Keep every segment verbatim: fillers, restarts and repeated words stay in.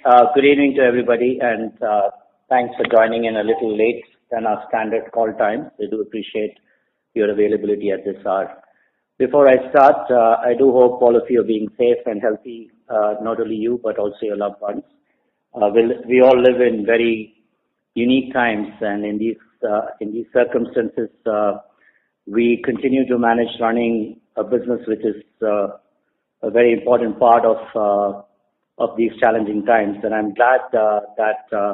Uh, good evening to everybody, and uh, thanks for joining in a little late than our standard call time. We do appreciate your availability at this hour. Before I start, uh, I do hope all of you are being safe and healthy, uh, not only you, but also your loved ones. Uh, we'll, we all live in very unique times, and in these, uh, in these circumstances, uh, we continue to manage running a business which is uh, a very important part of uh, of these challenging times. And I'm glad uh, that uh,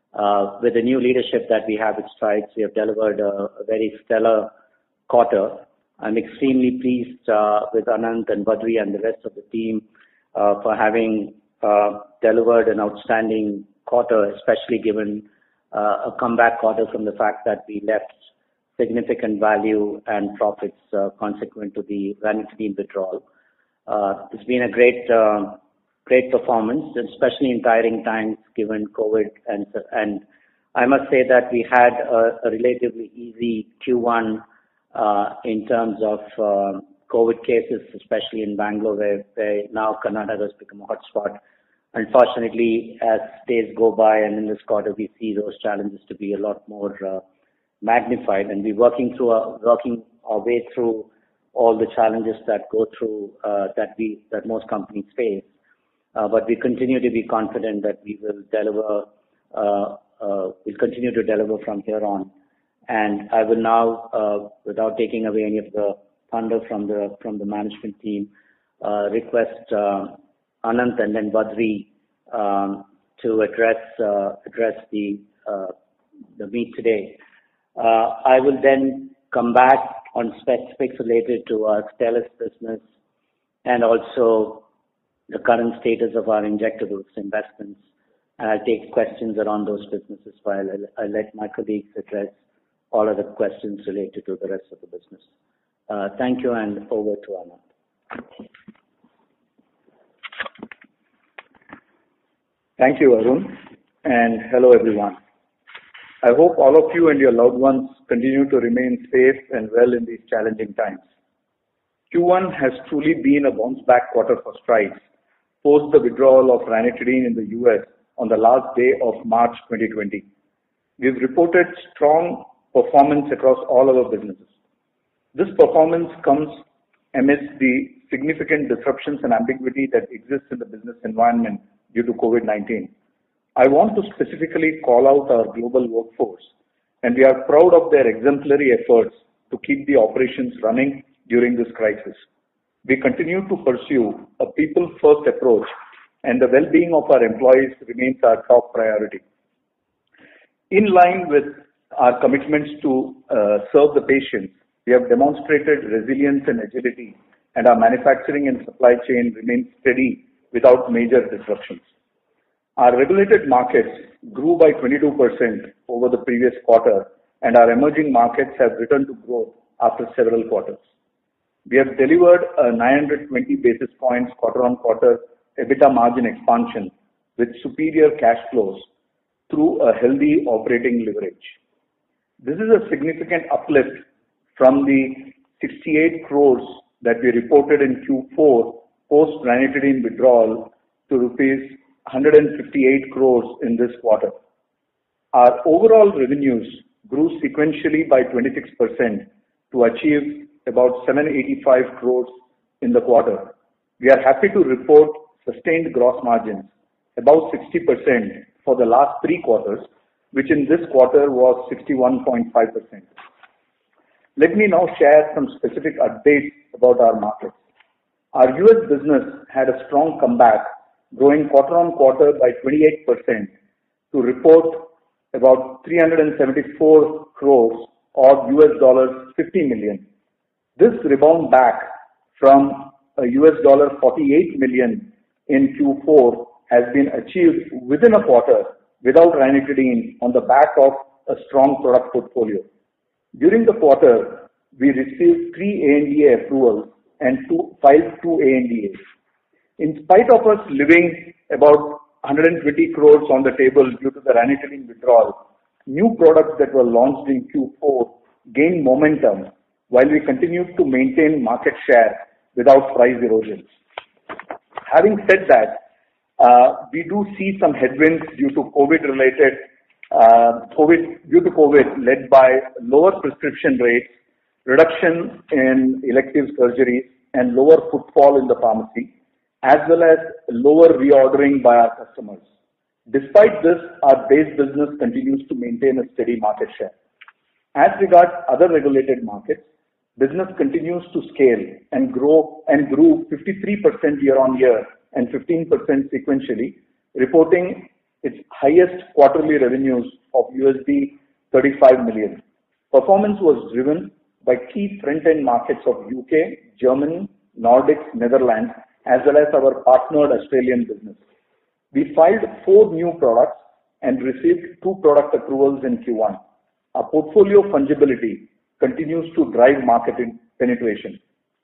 uh, with the new leadership that we have at Strides, we have delivered a, a very stellar quarter. I'm extremely pleased uh, with Anant and Badri and the rest of the team uh, for having uh, delivered an outstanding quarter, especially given uh, a comeback quarter from the fact that we left significant value and profits uh, consequent to the ranitidine withdrawal. Uh, it's been a great uh, great performance, especially in tiring times given COVID. And, and I must say that we had a, a relatively easy Q one uh, in terms of uh, COVID cases, especially in Bangalore, where, where now Karnataka has become a hotspot. Unfortunately, as days go by and in this quarter, we see those challenges to be a lot more uh, magnified, and we're working through our, working our way through all the challenges that go through uh, that we that most companies face. Uh, but we continue to be confident that we will deliver, uh, uh, we'll continue to deliver from here on. And I will now, uh, without taking away any of the thunder from the from the management team, uh, request uh, Anant and then Badri um, to address uh, address the uh, the meet today. Uh, I will then come back on specifics related to our Stelis business and also the current status of our injectables investments. And I'll take questions around those businesses while I'll, I'll let my colleagues address all of the questions related to the rest of the business. Uh, thank you, and over to Anand. Thank you, Arun, and hello everyone. I hope all of you and your loved ones continue to remain safe and well in these challenging times. Q one has truly been a bounce-back quarter for Strides, post the withdrawal of ranitidine in the U S on the last day of March twenty twenty. We've reported strong performance across all our businesses. This performance comes amidst the significant disruptions and ambiguity that exists in the business environment due to COVID nineteen. I want to specifically call out our global workforce, and we are proud of their exemplary efforts to keep the operations running during this crisis. We continue to pursue a people-first approach, and the well-being of our employees remains our top priority. In line with our commitments to uh, serve the patients, we have demonstrated resilience and agility, and our manufacturing and supply chain remains steady without major disruptions. Our regulated markets grew by twenty-two percent over the previous quarter, and our emerging markets have returned to growth after several quarters. We have delivered a nine hundred twenty basis points quarter-on-quarter EBITDA margin expansion with superior cash flows through a healthy operating leverage. This is a significant uplift from the sixty-eight crores that we reported in Q four post ranitidine withdrawal to rupees one hundred fifty-eight crores in this quarter. Our overall revenues grew sequentially by twenty-six percent to achieve about seven hundred eighty-five crores in the quarter. We are happy to report sustained gross margins, about sixty percent for the last three quarters, which in this quarter was sixty-one point five percent. Let me now share some specific updates about our markets. Our U S business had a strong comeback, growing quarter-on-quarter by twenty-eight percent to report about three hundred seventy-four crores or U S dollars fifty million. This rebound back from a U S dollar forty-eight million in Q four has been achieved within a quarter without ranitidine on the back of a strong product portfolio. During the quarter, we received three A N D A approvals and two, filed two A N D As. In spite of us leaving about one hundred twenty crores on the table due to the ranitidine withdrawal, new products that were launched in Q four gained momentum while we continued to maintain market share without price erosion. Having said that, uh, we do see some headwinds due to COVID-related, uh, COVID due to COVID, led by lower prescription rates, reduction in elective surgeries, and lower footfall in the pharmacy, as well as lower reordering by our customers. Despite this, our base business continues to maintain a steady market share. As regards other regulated markets, business continues to scale and grow and grew fifty-three percent year-on-year and fifteen percent sequentially, reporting its highest quarterly revenues of U S D thirty-five million. Performance was driven by key front-end markets of U K, Germany, Nordics, Netherlands, as well as our partnered Australian business. We filed four new products and received two product approvals in Q one. Our portfolio fungibility continues to drive market penetration.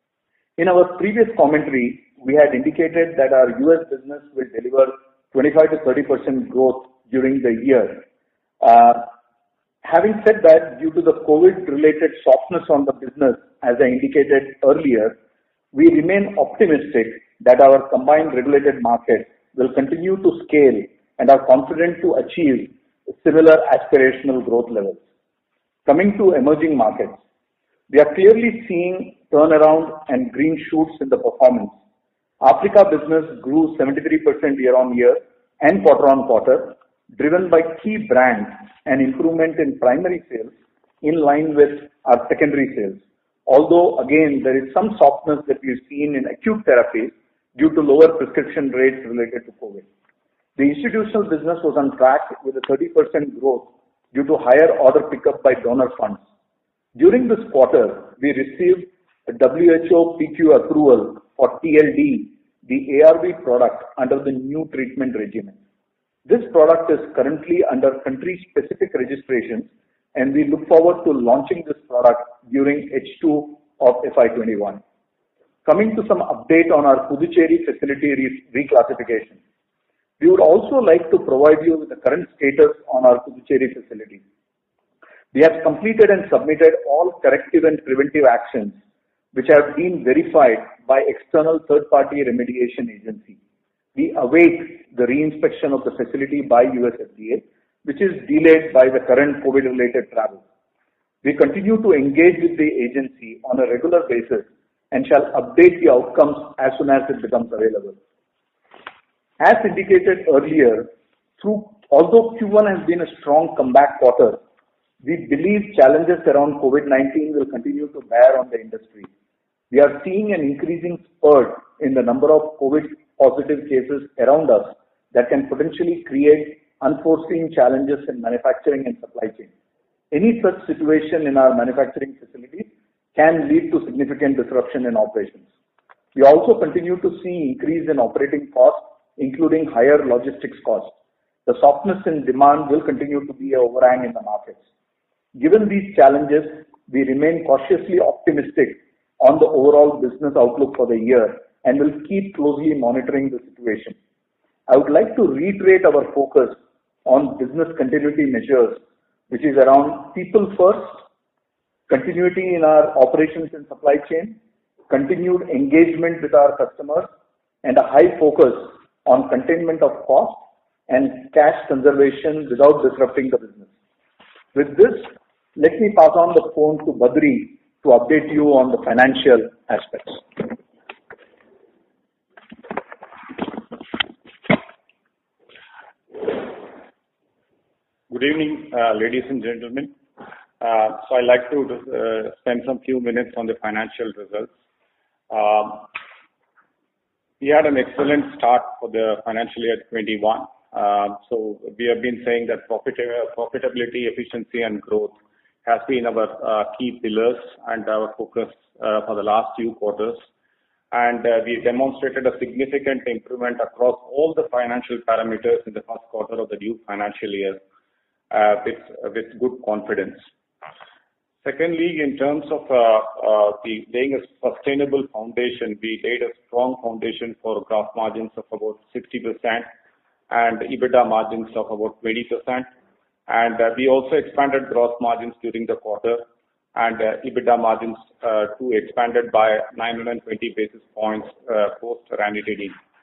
In our previous commentary, we had indicated that our U S business will deliver twenty-five to thirty percent growth during the year. Uh, having said that, due to the COVID-related softness on the business, as I indicated earlier, we remain optimistic that our combined regulated market will continue to scale and are confident to achieve similar aspirational growth levels. Coming to emerging markets, we are clearly seeing turnaround and green shoots in the performance. Africa business grew seventy-three percent year-on-year and quarter-on-quarter, driven by key brands and improvement in primary sales in line with our secondary sales. Although, again, there is some softness that we've seen in acute therapies due to lower prescription rates related to COVID. The institutional business was on track with a thirty percent growth due to higher order pickup by donor funds. During this quarter, we received a W H O P Q approval for T L D, the A R V product under the new treatment regimen. This product is currently under country-specific registrations, and we look forward to launching this product during H two of F Y twenty-one. Coming to some update on our Puducherry facility re reclassification. We would also like to provide you with the current status on our Puducherry facility. We have completed and submitted all corrective and preventive actions which have been verified by external third-party remediation agency. We await the reinspection of the facility by U S F D A, which is delayed by the current COVID-related travel. We continue to engage with the agency on a regular basis and shall update the outcomes as soon as it becomes available. As indicated earlier, through, although Q one has been a strong comeback quarter, we believe challenges around COVID nineteen will continue to bear on the industry. We are seeing an increasing spurt in the number of COVID positive cases around us that can potentially create unforeseen challenges in manufacturing and supply chain. Any such situation in our manufacturing facilities can lead to significant disruption in operations. We also continue to see increase in operating costs, including higher logistics costs. The softness in demand will continue to be an overhang in the markets. Given these challenges, we remain cautiously optimistic on the overall business outlook for the year and will keep closely monitoring the situation. I would like to reiterate our focus on business continuity measures, which is around people first, continuity in our operations and supply chain, continued engagement with our customers, and a high focus on containment of cost and cash conservation without disrupting the business. With this, let me pass on the phone to Badri to update you on the financial aspects. Good evening, uh, ladies and gentlemen. Uh, so I'd like to uh, spend some few minutes on the financial results. Um, we had an excellent start for the financial year twenty-one. Uh, so we have been saying that profit, uh, profitability, efficiency, and growth has been our uh, key pillars and our focus uh, for the last few quarters. And uh, we demonstrated a significant improvement across all the financial parameters in the first quarter of the new financial year uh, with, uh, with good confidence. Secondly, in terms of uh, uh, the laying a sustainable foundation, we laid a strong foundation for gross margins of about sixty percent and EBITDA margins of about twenty percent. And uh, we also expanded gross margins during the quarter, and uh, EBITDA margins uh, too expanded by nine hundred twenty basis points uh, post Ranitidine.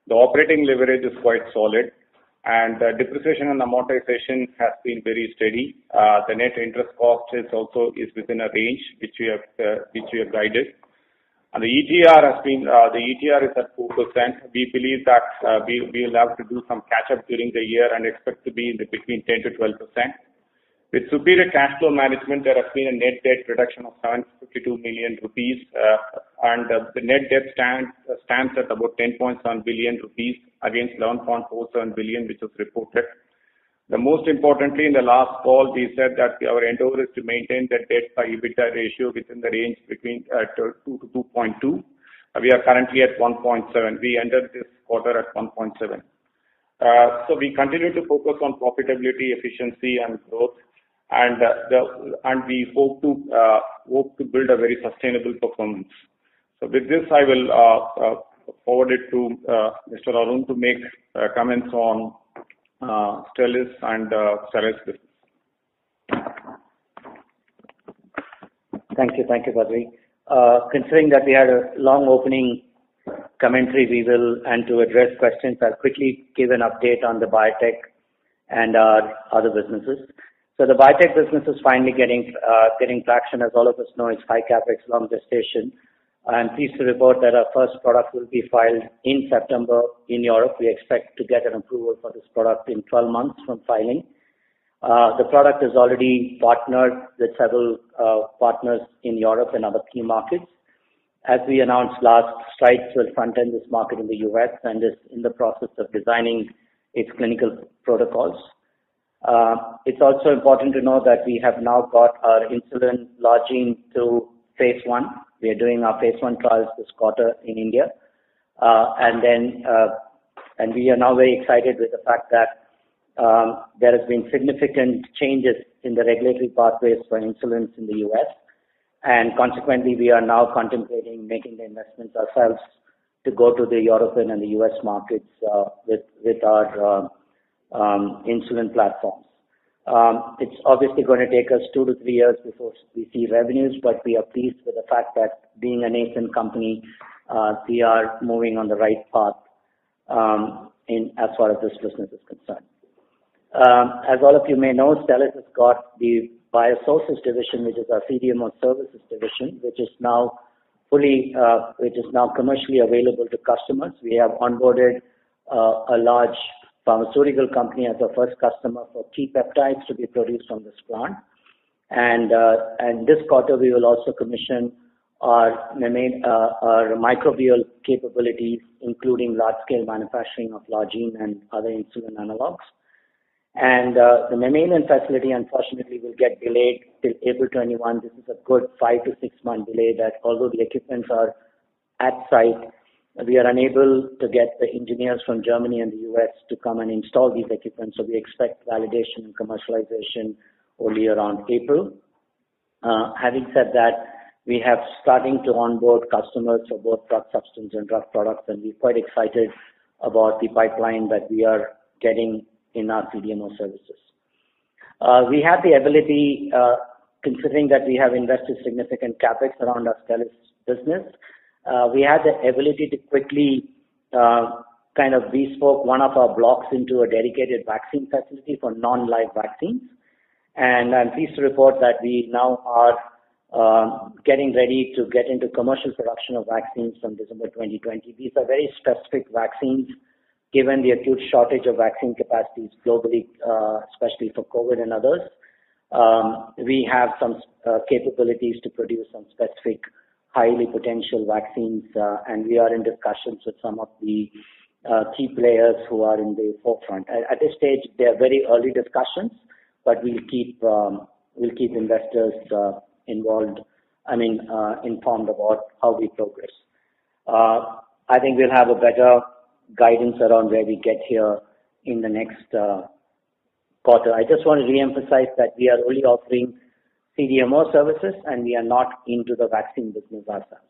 The operating leverage is quite solid, and uh, depreciation and amortization has been very steady. Uh, the net interest cost is also is within a range which we have uh, which we have guided. And the E T R has been uh, the E T R is at four percent. We believe that uh, we we will have to do some catch up during the year and expect to be in the between ten to twelve percent. With superior cash flow management, there has been a net debt reduction of seven hundred fifty-two million rupees, uh, and uh, the net debt stand, uh, stands at about ten point seven billion rupees against eleven point four seven billion, which was reported. The most importantly, in the last call, we said that our endeavor is to maintain the debt by EBITDA ratio within the range between uh, two to two point two. Uh, we are currently at one point seven. We ended this quarter at one point seven. Uh, so we continue to focus on profitability, efficiency, and growth. And uh, the and we hope to uh, hope to build a very sustainable performance. So with this, I will uh, uh, forward it to uh, Mister Arun to make uh, comments on uh, Stelis and uh, Stelis business. Thank you, thank you, Badri. Uh, considering that we had a long opening commentary, we will and to address questions, I'll quickly give an update on the biotech and our other businesses. So the biotech business is finally getting uh, getting traction. As all of us know, it's high capex, long gestation. I'm pleased to report that our first product will be filed in September in Europe. We expect to get an approval for this product in twelve months from filing. Uh, the product is already partnered with several uh, partners in Europe and other key markets. As we announced last, Strides will front-end this market in the U S and is in the process of designing its clinical protocols. Uh, it's also important to know that we have now got our insulin lodging to phase one. We are doing our phase one trials this quarter in India. Uh, and then, uh, and we are now very excited with the fact that um, there has been significant changes in the regulatory pathways for insulins in the U S. And consequently, we are now contemplating making the investments ourselves to go to the European and the U S markets uh, with, with our uh, Um, insulin platforms. Um, it's obviously going to take us two to three years before we see revenues, but we are pleased with the fact that being a nascent company, uh, we are moving on the right path um, in as far as this business is concerned. Um, as all of you may know, Stelis has got the Biosources division, which is our C D M O services division, which is now fully, uh, which is now commercially available to customers. We have onboarded uh, a large pharmaceutical company as our first customer for key peptides to be produced from this plant. And uh, and this quarter, we will also commission our, uh, our microbial capabilities, including large-scale manufacturing of Logene and other insulin analogs. And uh, the mammalian facility, unfortunately, will get delayed till April twenty-first. This is a good five to six month delay that although the equipments are at site, we are unable to get the engineers from Germany and the U S to come and install these equipments. So we expect validation and commercialization only around April. Uh, having said that, we have starting to onboard customers for both drug substance and drug products, and we're quite excited about the pipeline that we are getting in our C D M O services. Uh, we have the ability, uh, considering that we have invested significant capex around our Stelis business, uh, we have the ability to quickly uh, kind of bespoke one of our blocks into a dedicated vaccine facility for non-live vaccines. And I'm pleased to report that we now are uh, getting ready to get into commercial production of vaccines from December twenty twenty. These are very specific vaccines, given the acute shortage of vaccine capacities globally, uh, especially for COVID and others. Um, we have some uh, capabilities to produce some specific highly potential vaccines, uh, and we are in discussions with some of the uh, key players who are in the forefront. At, at this stage, they are very early discussions, but we'll keep um, we'll keep investors uh, involved. I mean, uh, informed about how we progress. Uh, I think we'll have a better guidance around where we get here in the next uh, quarter. I just want to re-emphasize that we are only offering C D M O services and we are not into the vaccine business ourselves.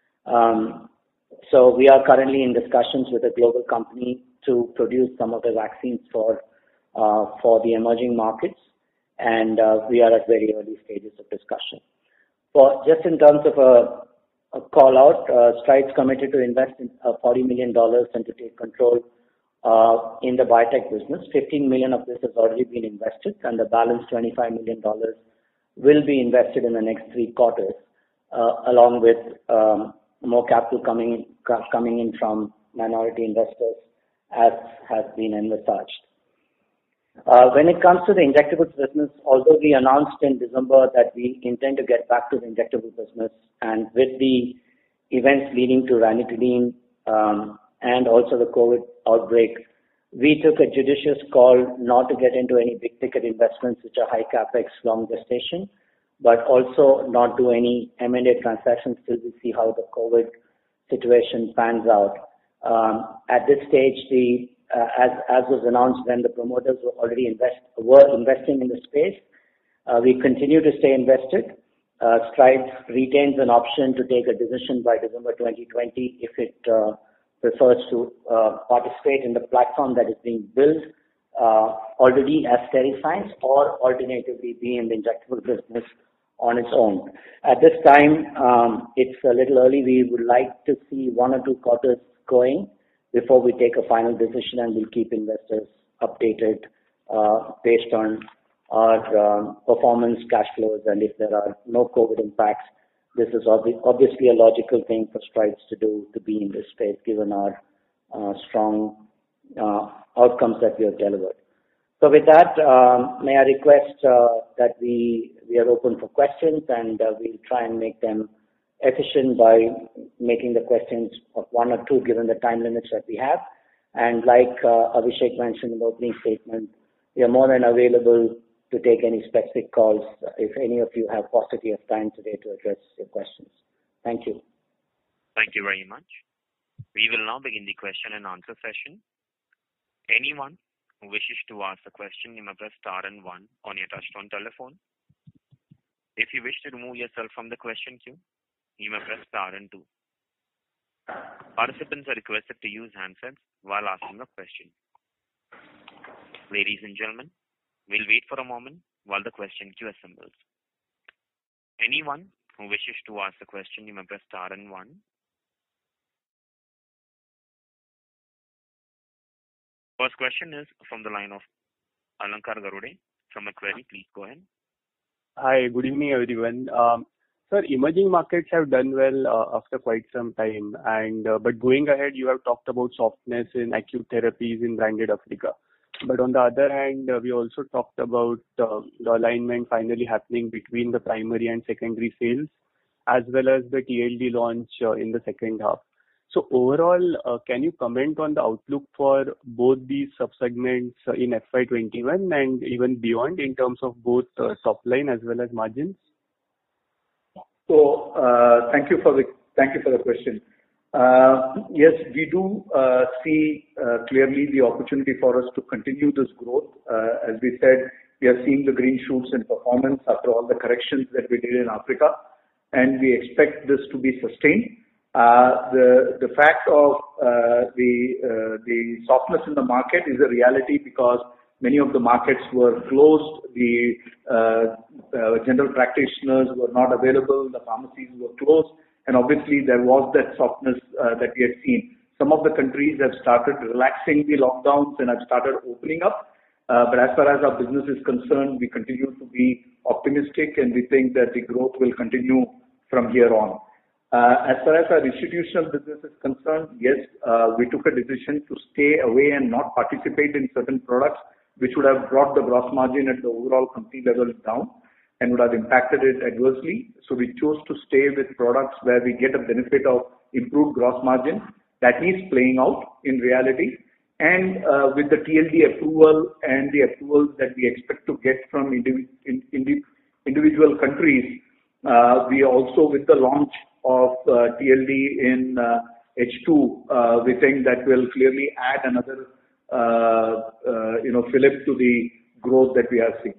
Um, so we are currently in discussions with a global company to produce some of the vaccines for uh, for the emerging markets, and uh, we are at very early stages of discussion. For just in terms of a uh, call out, uh, Strides committed to invest in uh, forty million dollars and to take control uh, in the biotech business. fifteen million dollars of this has already been invested, and the balance twenty-five million dollars will be invested in the next three quarters, uh, along with um, more capital coming coming in from minority investors, as has been envisaged. Uh, when it comes to the injectables business, although we announced in December that we intend to get back to the injectable business, and with the events leading to ranitidine um, and also the COVID outbreak, we took a judicious call not to get into any big ticket investments which are high capex, long gestation, but also not do any M and A transactions till we see how the COVID situation pans out. Um, at this stage, the uh, as as was announced when the promoters were already invest were investing in the space, uh, we continue to stay invested. Uh, Strides retains an option to take a decision by December twenty twenty if it uh, prefers to uh, participate in the platform that is being built uh, already as Steriscience, or alternatively be in the injectable business on its own. At this time, um, it's a little early. We would like to see one or two quarters going before we take a final decision, and we'll keep investors updated uh, based on our um, performance, cash flows, and if there are no COVID impacts. This is obvi- obviously a logical thing for Strides to do, to be in this space, given our uh, strong uh, outcomes that we have delivered. So with that, um, may I request uh, that we we are open for questions, and uh, we'll try and make them efficient by making the questions of one or two, given the time limits that we have. And like uh, Abhishek mentioned in the opening statement, we are more than available to take any specific calls if any of you have paucity of time today to address your questions. Thank you. Thank you very much. We will now begin the question and answer session. Anyone who wishes to ask a question, you may press star and one on your touchtone telephone. If you wish to remove yourself from the question queue, you may press star and two. Participants are requested to use handsets while asking a question. Ladies and gentlemen, we'll wait for a moment while the question queue assembles. Anyone who wishes to ask a question, you may press star and one. First question is from the line of Alankar Garude from Macquarie. Please go ahead. Hi, good evening, everyone. Um, sir, emerging markets have done well uh, after quite some time, and uh, but going ahead, you have talked about softness in acute therapies in branded Africa. But on the other hand, uh, we also talked about uh, the alignment finally happening between the primary and secondary sales, as well as the T L D launch uh, in the second half. So overall, uh, can you comment on the outlook for both these subsegments uh, in F Y twenty-one and even beyond in terms of both uh, top line as well as margins? So uh, thank you for the thank you for the question. Uh, yes, we do uh, see uh, clearly the opportunity for us to continue this growth. Uh, as we said, we are seeing the green shoots in performance after all the corrections that we did in Africa, and we expect this to be sustained. Uh, the the fact of uh, the uh, the softness in the market is a reality because many of the markets were closed. The uh, uh, general practitioners were not available. The pharmacies were closed. And obviously, there was that softness uh, that we had seen. Some of the countries have started relaxing the lockdowns and have started opening up. Uh, but as far as our business is concerned, we continue to be optimistic, and we think that the growth will continue from here on. Uh, as far as our institutional business is concerned, yes, uh, we took a decision to stay away and not participate in certain products, which would have brought the gross margin at the overall company level down and would have impacted it adversely. So we chose to stay with products where we get a benefit of improved gross margin. That is playing out in reality. And uh, with the T L D approval and the approvals that we expect to get from indiv- in, in the individual countries, uh, we also, with the launch of uh, T L D in uh, H two, uh, we think that will clearly add another uh, uh, you know, fillip to the growth that we are seeing.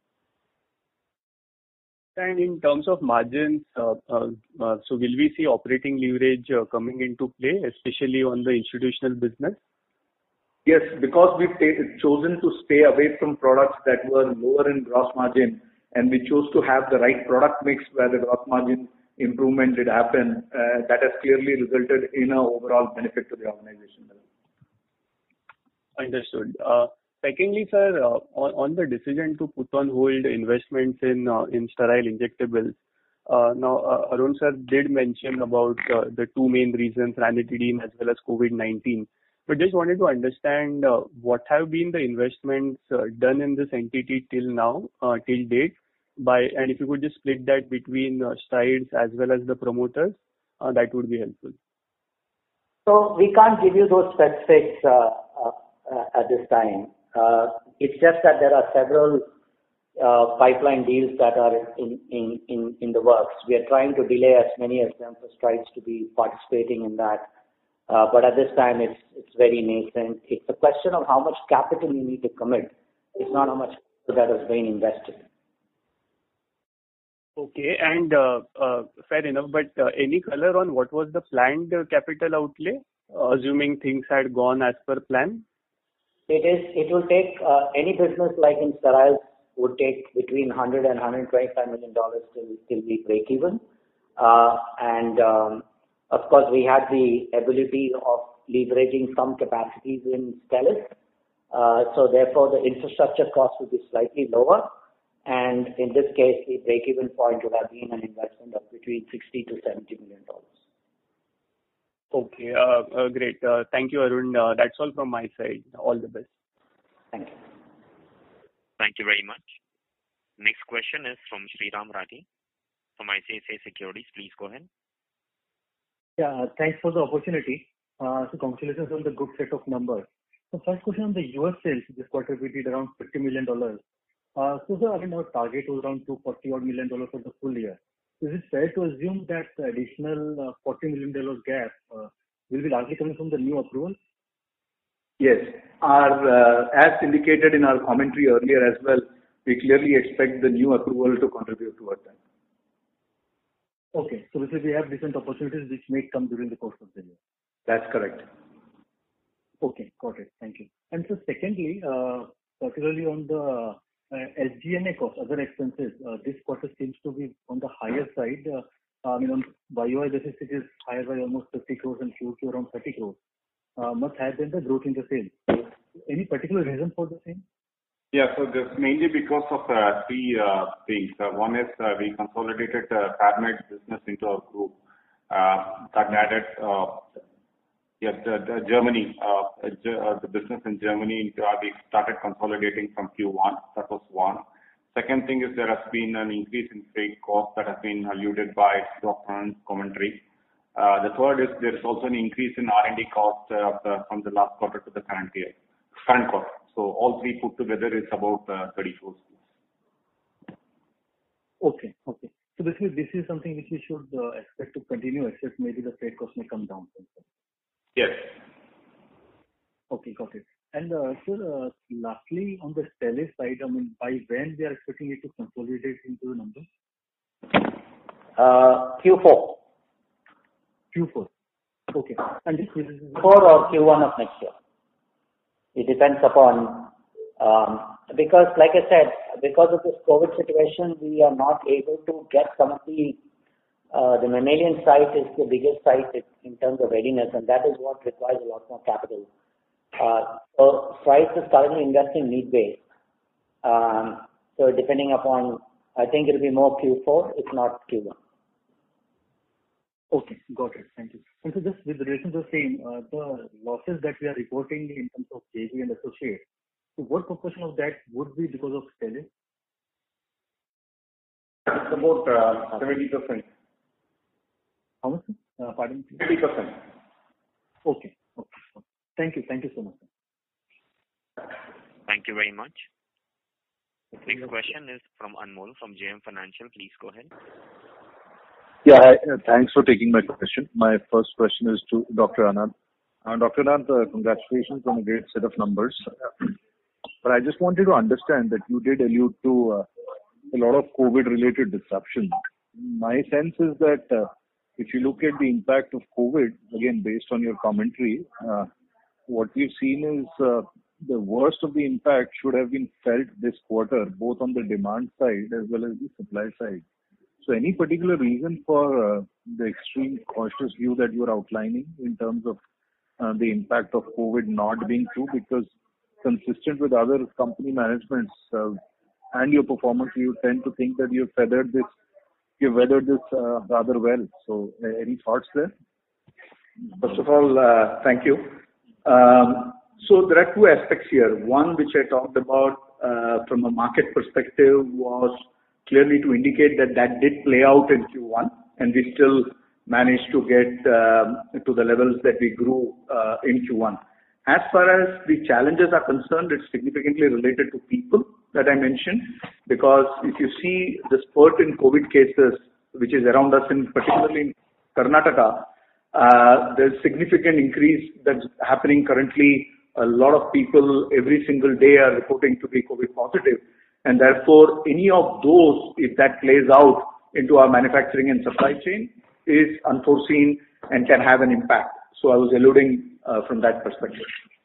And in terms of margins, uh, uh, uh, so will we see operating leverage uh, coming into play, especially on the institutional business? Yes, because we've t- chosen to stay away from products that were lower in gross margin, and we chose to have the right product mix where the gross margin improvement did happen, uh, that has clearly resulted in an overall benefit to the organization. Understood. Uh, Secondly, sir, uh, on on the decision to put on hold investments in uh, in sterile injectables, uh, now uh, Arun sir did mention about uh, the two main reasons, ranitidine as well as COVID nineteen. But just wanted to understand uh, what have been the investments uh, done in this entity till now, uh, till date, by and if you could just split that between uh, Strides as well as the promoters, uh, that would be helpful. So we can't give you those specifics uh, uh, uh, at this time. Uh, it's just that there are several uh, pipeline deals that are in, in, in, in the works. We are trying to delay as many as them for Strides to be participating in that. Uh, but at this time, it's it's very nascent. It's a question of how much capital you need to commit. It's not how much that is being invested. Okay, and uh, uh, fair enough. But uh, any color on what was the planned uh, capital outlay, uh, assuming things had gone as per plan? It is. It will take uh, any business like in steroids would take between one hundred and one hundred twenty-five million dollars till till we break even. Uh, and um, of course, we had the ability of leveraging some capacities in Stelis. Uh, so therefore, the infrastructure cost will be slightly lower. And in this case, the break-even point would have been an investment of between sixty to seventy million dollars. Okay, uh, uh, great. Uh, thank you, Arun. Uh, that's all from my side. All the best. Thank you. Thank you very much. Next question is from Sriram Rathi from I C I C I Securities. Please go ahead. Yeah, thanks for the opportunity. Uh, so congratulations on the good set of numbers. So first question on the U S sales. This quarter we did around fifty million dollars. Uh, so sir, I mean, our target was around two hundred forty odd million dollars for the full year. Is it fair to assume that the additional uh, forty million dollars gap uh, will be largely coming from the new approval? Yes. Our, uh, as indicated in our commentary earlier as well, we clearly expect the new approval to contribute towards that. Okay. So basically we have different opportunities which may come during the course of the year. That's correct. Okay. Got it. Thank you. And so secondly, uh, particularly on the uh, S G and A cost, other expenses, uh, this quarter seems to be on the higher side. Uh, I mean, on Y O Y basis, it is higher by almost fifty crores and Q Q around thirty crores. Uh, much higher than the growth in the sales. Any particular reason for the same? Yeah, so this mainly because of uh, three uh, things. Uh, one is uh, we consolidated uh, PharmEd business into our group. Uh, that added uh, yeah, the, the Germany, uh, uh, the business in Germany, uh, we started consolidating from Q one. That was one. Second thing is there has been an increase in freight cost that has been alluded by Doctor Anand's commentary. Uh, the third is there is also an increase in R and D cost uh, the, from the last quarter to the current year, current quarter. So all three put together is about uh, thirty crores. Okay, okay. So this is this is something which we should uh, expect to continue, except maybe the freight cost may come down. Yes. Okay, got it. And uh, sir, uh, lastly, on the Stelis side, I mean, by when we are expecting it to consolidate into the numbers? Uh, Q four. Q four. Okay. And this is Q four or Q one of next year. It depends upon, um, because like I said, because of this COVID situation, we are not able to get some of the, uh, the mammalian site is the biggest site in terms of readiness, and that is what requires a lot more capital. Uh, so Strides is currently investing need-based. Um, so depending upon, I think it will be more Q four, if not Q one. Okay, got it. Thank you. And so just with relation to the same, uh, the losses that we are reporting in terms of J V and associates, so what proportion of that would be because of Stelis? It's about uh, seventy percent. How much? Uh, pardon? seventy percent. Okay. Okay. Thank you. Thank you so much. Thank you very much. Next question is from Anmol from J M Financial. Please go ahead. Yeah, hi, uh, thanks for taking my question. My first question is to Doctor Anand. Uh, Doctor Anand, uh, congratulations on a great set of numbers. But I just wanted to understand that you did allude to uh, a lot of COVID-related disruption. My sense is that uh, if you look at the impact of COVID, again, based on your commentary, uh, what we've seen is uh, the worst of the impact should have been felt this quarter, both on the demand side as well as the supply side. So So any particular reason for uh, the extreme cautious view that you are outlining in terms of uh, the impact of COVID not being true? Because consistent with other company managements uh, and your performance, you tend to think that you've feathered this, you've weathered this uh, rather well. So uh, any thoughts there? First of all, uh, thank you. Um, so there are two aspects here. One, which I talked about uh, from a market perspective, was clearly to indicate that that did play out in Q one, and we still managed to get um, to the levels that we grew uh, in Q one. As far as the challenges are concerned, it's significantly related to people that I mentioned, because if you see the spurt in COVID cases, which is around us, in particularly in Karnataka, uh, there's significant increase that's happening currently. A lot of people every single day are reporting to be COVID positive, and therefore any of those, if that plays out into our manufacturing and supply chain, is unforeseen and can have an impact. So I was alluding uh, from that perspective.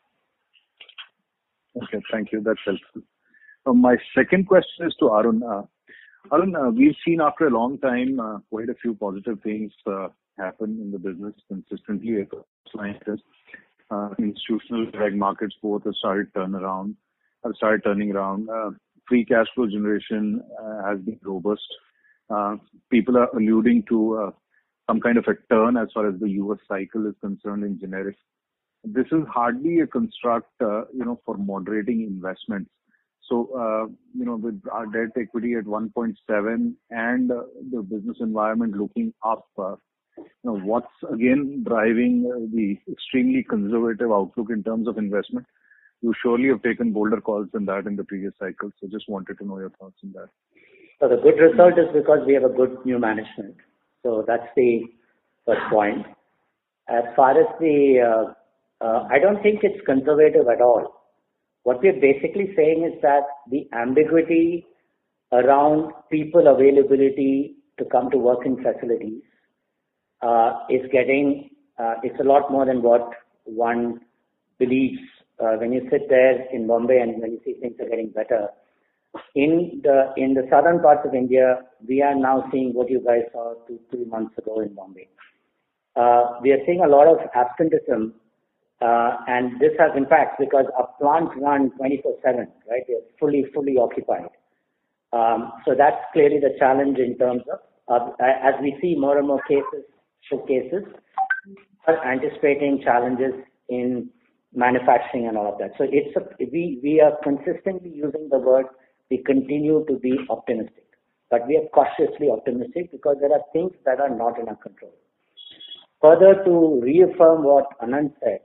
Okay, thank you. That's helpful. Uh, my second question is to Arun. Uh, Arun, uh, we've seen after a long time uh, quite a few positive things uh, happen in the business consistently across lines. Uh, institutional direct markets both have started turn around, have started turning around. Uh, free cash flow generation uh, has been robust. Uh, people are alluding to uh, some kind of a turn as far as the U S cycle is concerned in generics. This is hardly a construct, uh, you know, for moderating investments. So, uh, you know, with our debt equity at one point seven and uh, the business environment looking up, uh, you know, what's again driving uh, the extremely conservative outlook in terms of investment? You surely have taken bolder calls than that in the previous cycle. So just wanted to know your thoughts on that. So the good result is because we have a good new management. So that's the first point. As far as the, uh, uh, I don't think it's conservative at all. What we're basically saying is that the ambiguity around people availability to come to work in facilities uh, is getting, uh, it's a lot more than what one believes. Uh, when you sit there in Bombay and when you see things are getting better, in the in the southern parts of India, we are now seeing what you guys saw two, three months ago in Bombay. Uh, we are seeing a lot of absenteeism, uh, and this has impacts because our plants run twenty-four seven, right? They're fully, fully occupied. Um, so that's clearly the challenge in terms of, uh, as we see more and more cases, cases, are anticipating challenges in manufacturing and all of that. So it's a, we we are consistently using the word, we continue to be optimistic, but we are cautiously optimistic because there are things that are not in our control. Further, to reaffirm what Anand said,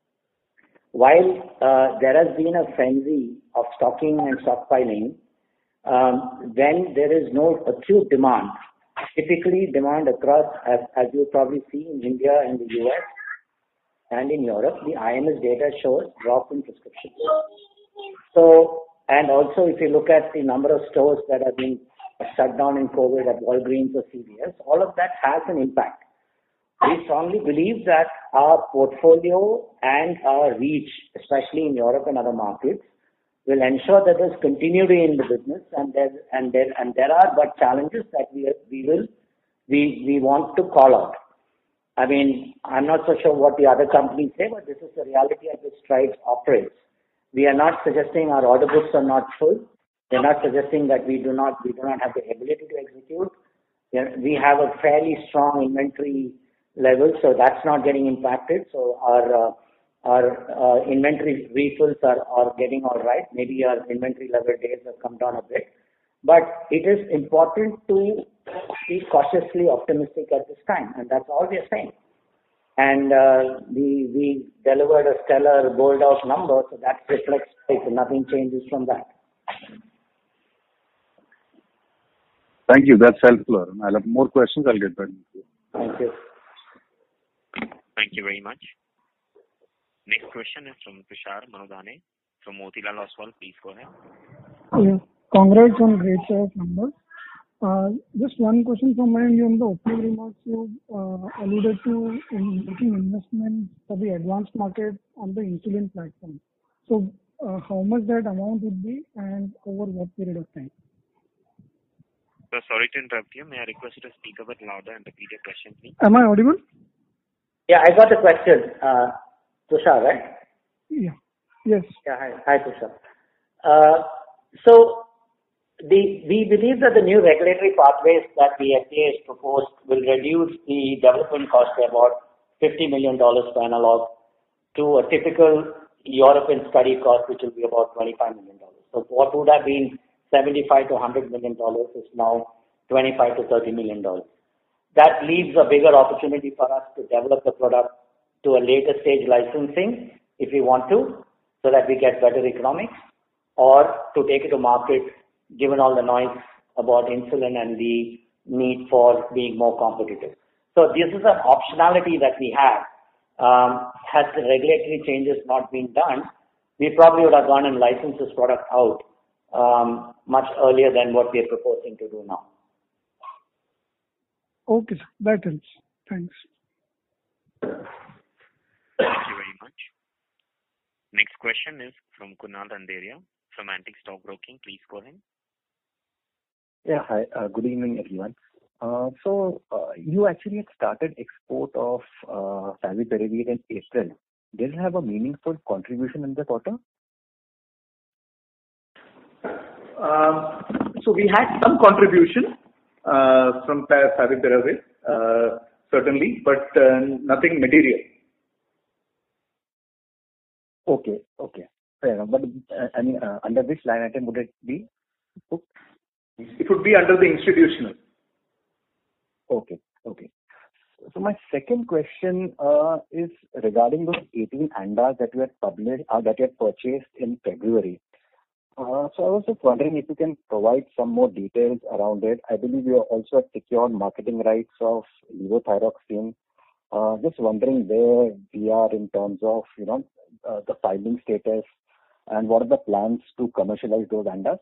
while uh, there has been a frenzy of stocking and stockpiling, um, when there is no acute demand, typically demand across, as, as you probably see in India and the U S and in Europe, the I M S data shows drop in prescriptions. So, and also if you look at the number of stores that have been shut down in COVID at Walgreens or C V S, all of that has an impact. We strongly believe that our portfolio and our reach, especially in Europe and other markets, will ensure that there's continuity in the business, and there and there and there are but challenges that we we will we we want to call out. I mean, I'm not so sure what the other companies say, but this is the reality at which Strides operates. We are not suggesting our order books are not full. We are not suggesting that we do not we do not have the ability to execute. We have a fairly strong inventory level, so that's not getting impacted. So our uh, our uh, inventory refills are, are getting all right. Maybe our inventory level days have come down a bit. But it is important to be cautiously optimistic at this time, and that's all we are saying. And uh, we we delivered a stellar bold out number, so that reflects it. Nothing changes from that. Thank you. That's helpful, Arun. I'll have more questions. I'll get back to you. Thank you. Thank you very much. Next question is from Tushar Manudhane from Motilal Oswal. Please go ahead. Yeah. Congrats on great set of numbers. Uh, just one question from my end. In the opening remarks, you uh, alluded to in making investments for the advanced market on the insulin platform. So, uh, how much that amount would be, and over what period of time? So sorry to interrupt you. May I request you to speak a bit louder and repeat your question, please? Am I audible? Yeah, I got a question. Uh, Tushar, right? Yeah. Yes. Yeah, hi, hi Tushar. Uh, so, the, we believe that the new regulatory pathways that the F D A has proposed will reduce the development cost by about fifty million dollars per analog to a typical European study cost, which will be about twenty-five million dollars. So what would have been seventy-five to one hundred million dollars is now twenty-five to thirty million dollars. That leaves a bigger opportunity for us to develop the product to a later stage licensing if we want to, so that we get better economics, or to take it to market given all the noise about insulin and the need for being more competitive. So this is an optionality that we have. Um, had the regulatory changes not been done, we probably would have gone and licensed this product out um, much earlier than what we are proposing to do now. Okay, sir. That helps. Thanks. Thank you very much. Next question is from Kunal Randeria from Antique Stock Broking. Please go ahead. Yeah, hi. Uh, good evening, everyone. Uh, so, uh, you actually had started export of uh, Favipiravir in April. Did it have a meaningful contribution in the quarter? Um, so we had some contribution uh, from Favipiravir, uh, certainly, but uh, nothing material. Okay, okay. Fair enough. But, uh, I mean, uh, under which line item would it be booked? It would be under the institutional. Okay, okay. So my second question uh, is regarding those eighteen ANDAs that you had published, uh, that you had purchased in February. Uh, so I was just wondering if you can provide some more details around it. I believe you also have secured marketing rights of levothyroxine. Uh, just wondering where we are in terms of, you know, uh, the filing status and what are the plans to commercialize those ANDAs?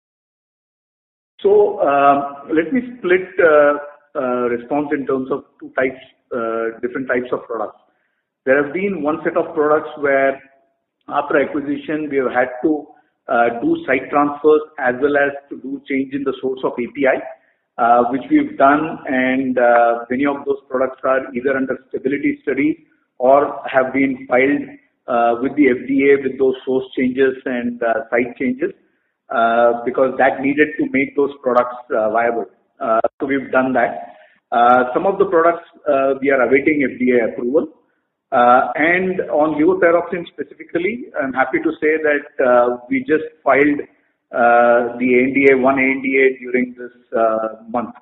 So um, let me split uh, uh, response in terms of two types, uh, different types of products. There have been one set of products where after acquisition we have had to uh, do site transfers as well as to do change in the source of A P I, uh, which we've done, and uh, many of those products are either under stability studies or have been filed uh, with the F D A with those source changes and uh, site changes. Uh, because that needed to make those products uh, viable. Uh, so we've done that. Uh, some of the products uh, we are awaiting F D A approval. Uh, and on levothyroxine specifically, I'm happy to say that uh, we just filed uh, the A N D A, one A N D A during this uh, month.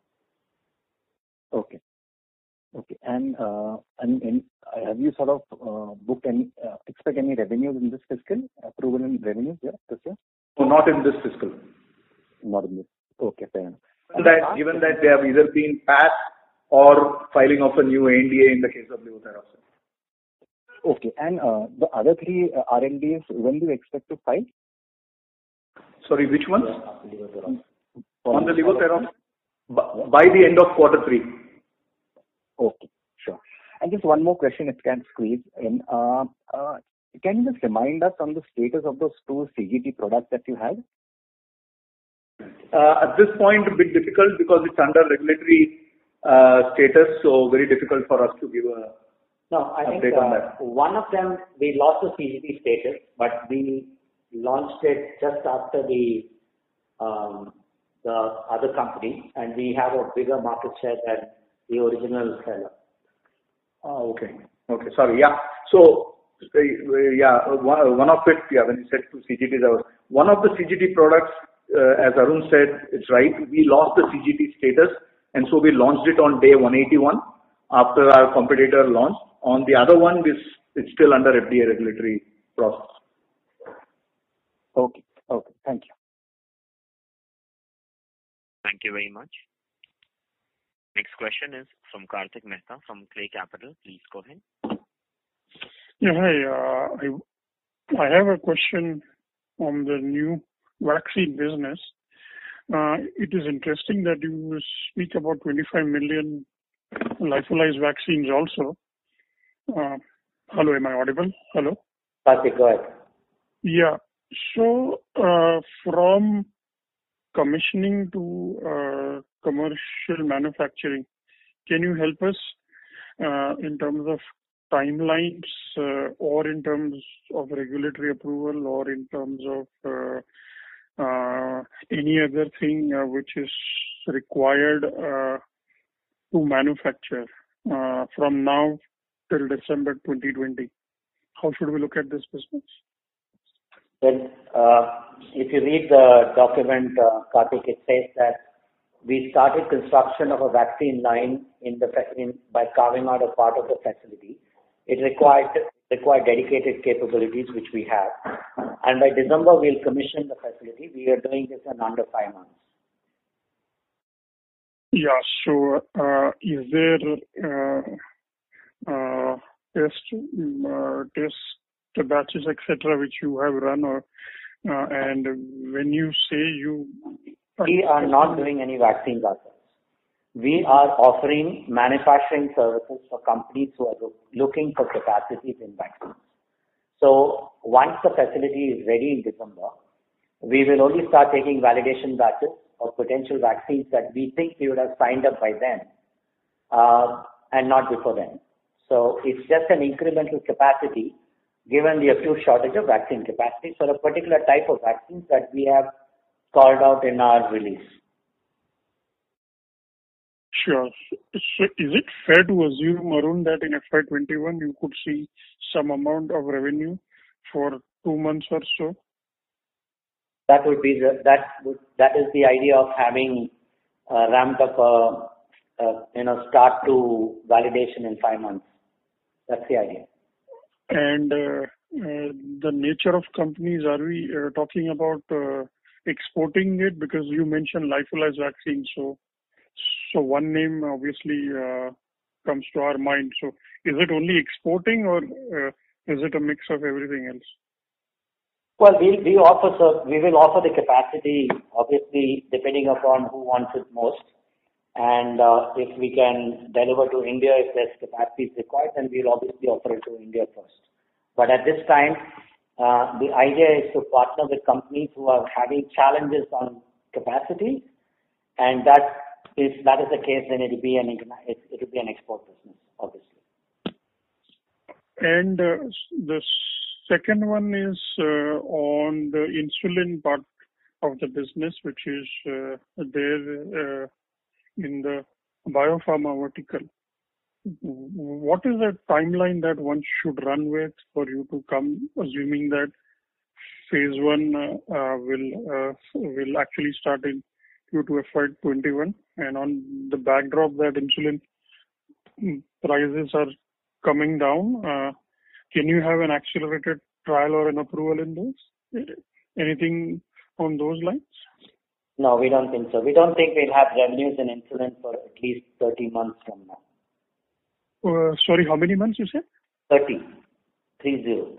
Okay. Okay. And, uh, and, and have you sort of uh, booked any, uh, expect any revenues in this fiscal, approval and revenues yeah, this year? So not in this fiscal. Not in this. Okay, fair enough. That, given that they have either been passed or filing of a new A N D A in the case of levothyroxine. Okay. And uh, the other three uh, R and Ds, when do you expect to file? Sorry, which ones? On the levothyroxine? By the end of quarter three. Okay, sure. And just one more question, if you can squeeze in. Uh, uh, can you just remind us on the status of those two C G T products that you had? Uh, at this point, a bit difficult because it's under regulatory uh, status, so very difficult for us to give a No, I think update on uh, that. one of them, we lost the C G T status, but we launched it just after the um, the other company, and we have a bigger market share than the original seller. Oh, okay. Okay, sorry. Yeah. So, uh, yeah, one, one of it, yeah, when you said two C G Ts, I was, one of the C G T products, uh, as Arun said, it's right, we lost the C G T status, and so we launched it on day one eighty-one after our competitor launched. On the other one, this it's still under F D A regulatory process. Okay. Okay. Thank you. Thank you very much. Next question is from Karthik Mehta from Clay Capital. Please go ahead. Yeah, hi. Uh, I, I have a question on the new vaccine business. Uh, it is interesting that you speak about twenty-five million lyophilized vaccines also. Uh, hello, am I audible? Hello? Karthik, go ahead. Yeah. So, uh, from commissioning to uh, commercial manufacturing. Can you help us uh, in terms of timelines uh, or in terms of regulatory approval or in terms of uh, uh, any other thing uh, which is required uh, to manufacture uh, from now till December twenty twenty? How should we look at this business? Well, uh, if you read the document, uh, Karthik, it says that we started construction of a vaccine line in the in, by carving out a part of the facility. It required required dedicated capabilities, which we have, and by December we'll commission the facility. We are doing this in under five months. Yeah. So, uh, is there uh, uh, test uh, test batches, et cetera, which you have run, or uh, and when you say you, we are not doing any vaccines ourselves. We are offering manufacturing services for companies who are looking for capacities in vaccines. So once the facility is ready in December, we will only start taking validation batches of potential vaccines that we think we would have signed up by then, uh, and not before then. So it's just an incremental capacity given the acute shortage of vaccine capacity for a particular type of vaccines that we have called out in our release. Sure. So is it fair to assume, Arun, that in F Y twenty-one you could see some amount of revenue for two months or so? That would be the, that would, that is the idea of having uh, ramped up a, a you know start to validation in five months. That's the idea. And uh, uh, the nature of companies, are we uh, talking about uh, exporting it? Because you mentioned lyophilized vaccine, so so one name obviously uh, comes to our mind. So is it only exporting, or uh, is it a mix of everything else? Well, we we offer so we will offer the capacity, obviously depending upon who wants it most, and uh, if we can deliver to India, if there's capacity required, then we'll obviously offer it to India first. But at this time, uh, the idea is to partner with companies who are having challenges on capacity, and that if that is the case, then it'll be an it will be an export business, obviously. And uh, the second one is uh, on the insulin part of the business, which is uh, there uh, in the biopharma vertical. What is the timeline that one should run with for you to come, assuming that phase one uh, uh, will uh, will actually start in Q two F Y twenty-one, and on the backdrop that insulin prices are coming down, uh, can you have an accelerated trial or an approval in this? Anything on those lines? No, we don't think so. We don't think we'll have revenues in insulin for at least thirty months from now. Uh, sorry, how many months you said? thirty. Three zero.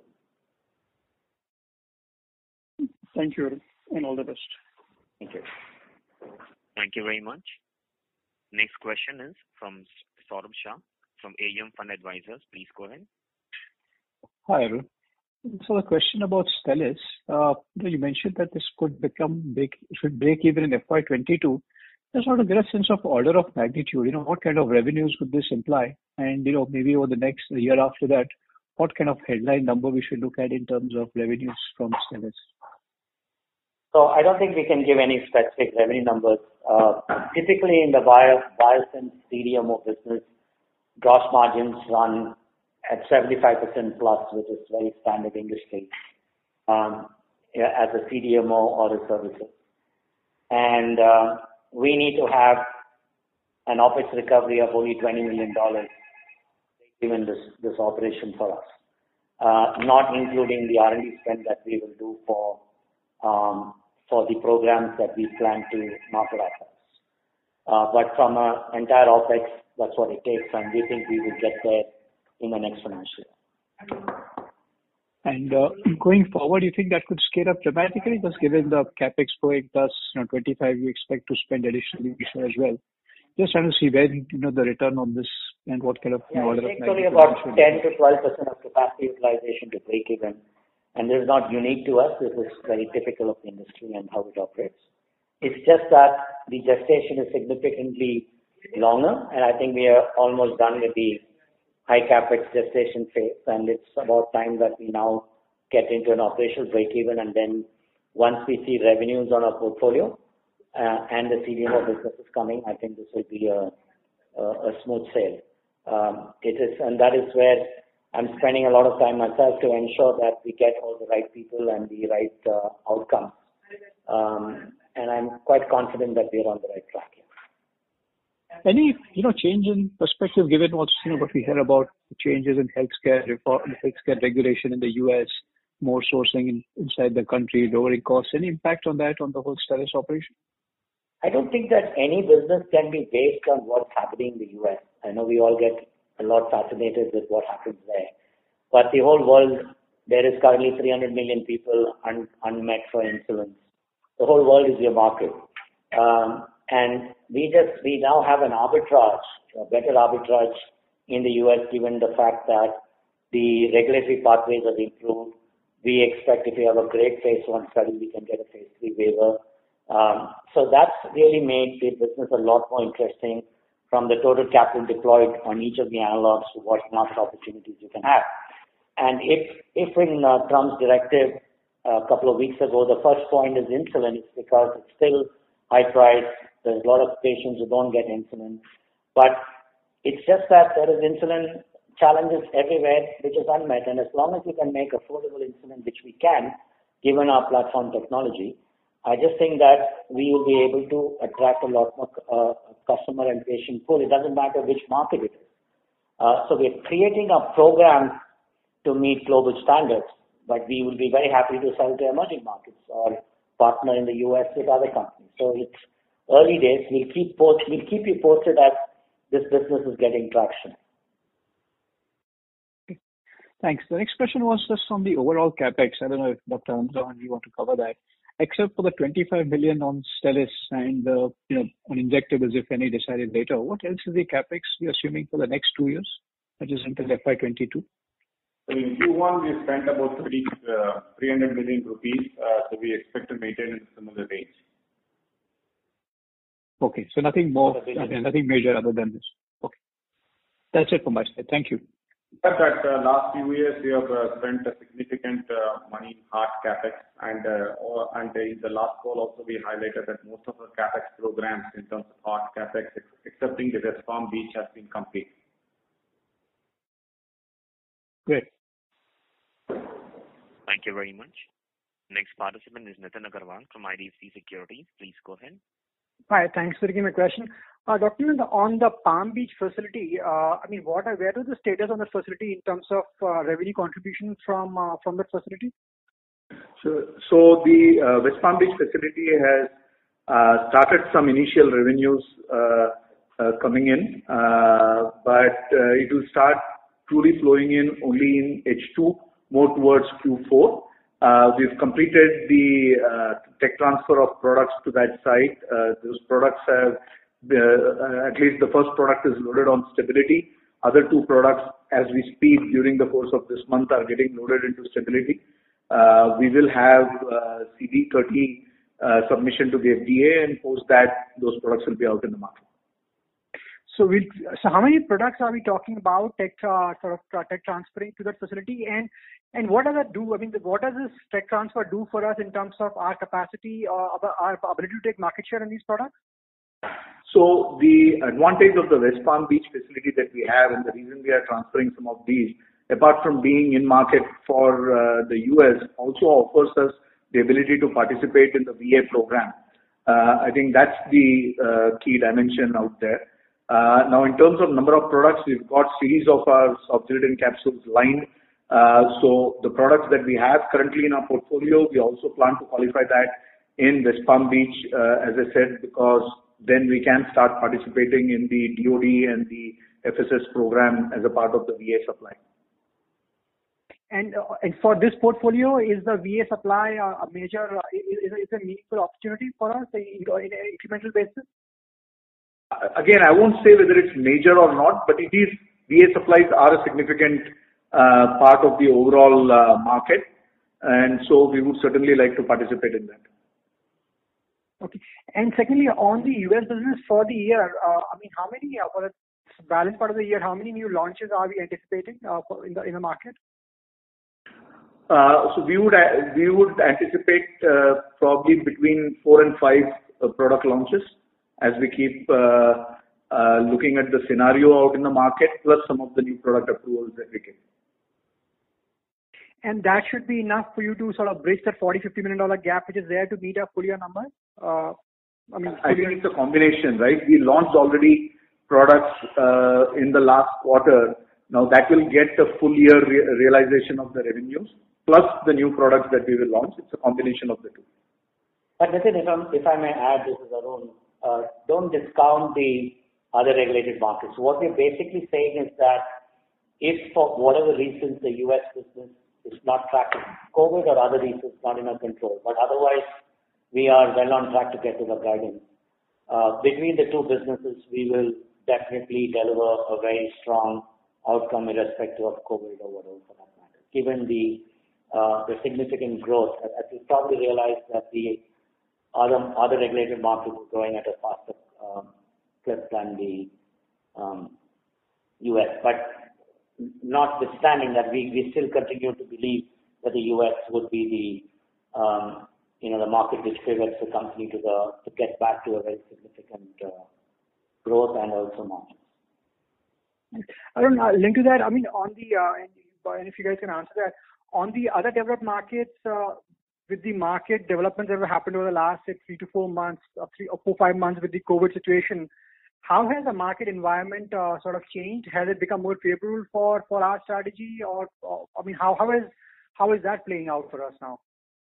Thank you, and all the best. Thank you. Thank you very much. Next question is from Saurabh Shah from A M Fund Advisors. Please go ahead. Hi, Arun. So the question about Stelis, uh, you mentioned that this could become big, should break even in F Y twenty-two. Just want to get a sense of order of magnitude. You know, what kind of revenues would this imply? And, you know, maybe over the next year after that, what kind of headline number we should look at in terms of revenues from Stelis? So I don't think we can give any specific revenue numbers. Uh, typically in the bio, biosim C D M O business, gross margins run at seventy-five percent plus, which is very standard industry, um, as a C D M O or a services. And uh, we need to have an OpEx recovery of only twenty million dollars given this, this operation for us, uh, not including the R and D spend that we will do for um, for the programs that we plan to market ourselves. Uh, but from an entire OpEx, that's what it takes, and we think we will get there in the next financial year. And uh, going forward, you think that could scale up dramatically, just given the capex going plus, you know, twenty-five, you expect to spend additionally this year as well. Just trying to see when, you know, the return on this and what kind of yeah, order it takes of only magnitude. about ten to twelve percent of capacity utilization to break even. And this is not unique to us. This is very typical of the industry and how it operates. It's just that the gestation is significantly longer, and I think we are almost done with the high capex gestation phase, and it's about time that we now get into an operational break-even, and then once we see revenues on our portfolio uh, and the C D M O business is coming, I think this will be a, a, a smooth sail. Um, it is, and that is where I'm spending a lot of time myself to ensure that we get all the right people and the right uh, outcomes. Um, and I'm quite confident that we are on the right track here. Any, you know, change in perspective given what's, you know, what we hear about the changes in healthcare reform, healthcare regulation in the U S, more sourcing in, inside the country, lowering costs. Any impact on that on the whole Stelis operation? I don't think that any business can be based on what's happening in the U S. I know we all get a lot fascinated with what happens there, but the whole world, there is currently three hundred million people un, unmet for insulin. The whole world is your market. Um, and we just, we now have an arbitrage, a better arbitrage in the U S given the fact that the regulatory pathways have improved. We expect if we have a great phase one study, we can get a phase three waiver. Um, so that's really made the business a lot more interesting from the total capital deployed on each of the analogs to what market opportunities you can have. And if, if in uh, Trump's directive uh, a couple of weeks ago, the first point is insulin, it's because it's still high price. There's a lot of patients who don't get insulin. But it's just that there is insulin challenges everywhere, which is unmet. And as long as we can make affordable insulin, which we can, given our platform technology, I just think that we will be able to attract a lot more uh, customer and patient pool. It doesn't matter which market it is. Uh, so we're creating a program to meet global standards, but we will be very happy to sell to emerging markets or partner in the U S with other companies. So it's early days. We'll keep post, we'll keep you posted as this business is getting traction. Okay. Thanks. The next question was just on the overall capex. I don't know if Doctor Anand, you want to cover that. Except for the twenty-five million on Stelis and uh, you know on injectables, if any decided later, what else is the capex we're assuming for the next two years, that is until F Y twenty-two? So in Q one, we spent about three hundred million rupees, uh, so we expect to maintain in a similar range. Okay, so nothing more, okay, nothing major other than this. Okay, that's it from my side. Thank you. But that uh, last few years, we have uh, spent a significant uh, money in hard capex, and uh, or, and in the last call also we highlighted that most of our capex programs in terms of hard capex, ex- excepting the West Palm Beach, has been complete. Great. Thank you very much. Next participant is Nitin Agarwal from I D F C Securities. Please go ahead. Hi, thanks for taking my question. Uh, Doctor Anand, on the Palm Beach facility, uh, I mean, what are, where is the status on the facility in terms of uh, revenue contribution from uh, from that facility? So, so the uh, West Palm Beach facility has uh, started some initial revenues uh, uh, coming in, uh, but uh, it will start truly flowing in only in H two, more towards Q four. Uh, we've completed the uh, tech transfer of products to that site. Uh, those products have, uh, at least the first product is loaded on stability. Other two products, as we speak, during the course of this month, are getting loaded into stability. Uh, we will have uh, C D thirty uh, submission to the F D A, and post that, those products will be out in the market. So, we'll, so how many products are we talking about tech uh, sort of uh, tech transferring to that facility, and and what does that do? I mean, what does this tech transfer do for us in terms of our capacity or our ability to take market share in these products? So the advantage of the West Palm Beach facility that we have, and the reason we are transferring some of these, apart from being in market for uh, the U S, also offers us the ability to participate in the V A program. Uh, I think that's the uh, key dimension out there. Uh, now, in terms of number of products, we've got series of our soft-gelatin capsules lined. Uh, so the products that we have currently in our portfolio, we also plan to qualify that in West Palm Beach, uh, as I said, because then we can start participating in the D O D and the F S S program as a part of the V A supply. And, uh, and for this portfolio, is the V A supply uh, a major, uh, is, is a meaningful opportunity for us in, in an incremental basis? Again, I won't say whether it's major or not, but it is, V A supplies are a significant uh, part of the overall uh, market, and so we would certainly like to participate in that. Okay. And secondly, on the U S business for the year, uh, I mean, how many, uh, for the balance part of the year, how many new launches are we anticipating uh, for in the in the market? Uh, So we would a- we would anticipate uh, probably between four and five uh, product launches as we keep uh, uh, looking at the scenario out in the market, plus some of the new product approvals that we get. And that should be enough for you to sort of bridge that forty, fifty million dollar gap, which is there to meet our full year number? Uh, I mean, I think it's a combination, right? We launched already products uh, in the last quarter. Now that will get the full year re- realization of the revenues, plus the new products that we will launch. It's a combination of the two. But Nitin, if, I'm, if I may add, this is Arun, uh, don't discount the other regulated markets. What we're basically saying is that if for whatever reasons the U S business is not tracking, COVID or other reasons not in our control, but otherwise we are well on track to get to the guidance. Uh, between the two businesses, we will definitely deliver a very strong outcome irrespective of COVID or whatever for that matter. Given the uh, the significant growth, as you probably realize that the other other regulated markets are growing at a faster uh, clip than the um, U S. But notwithstanding that, we, we still continue to believe that the U S would be the um, you know the market which pivots the company to the to get back to a very significant uh, growth and also margins. Arun, uh, linked to that, I mean, on the, uh, and, and if you guys can answer that, on the other developed markets, uh, with the market developments that have happened over the last say, three to four months, or three or four, five months with the COVID situation, how has the market environment uh, sort of changed? Has it become more favorable for, for our strategy, or, or I mean, how how is how is that playing out for us now?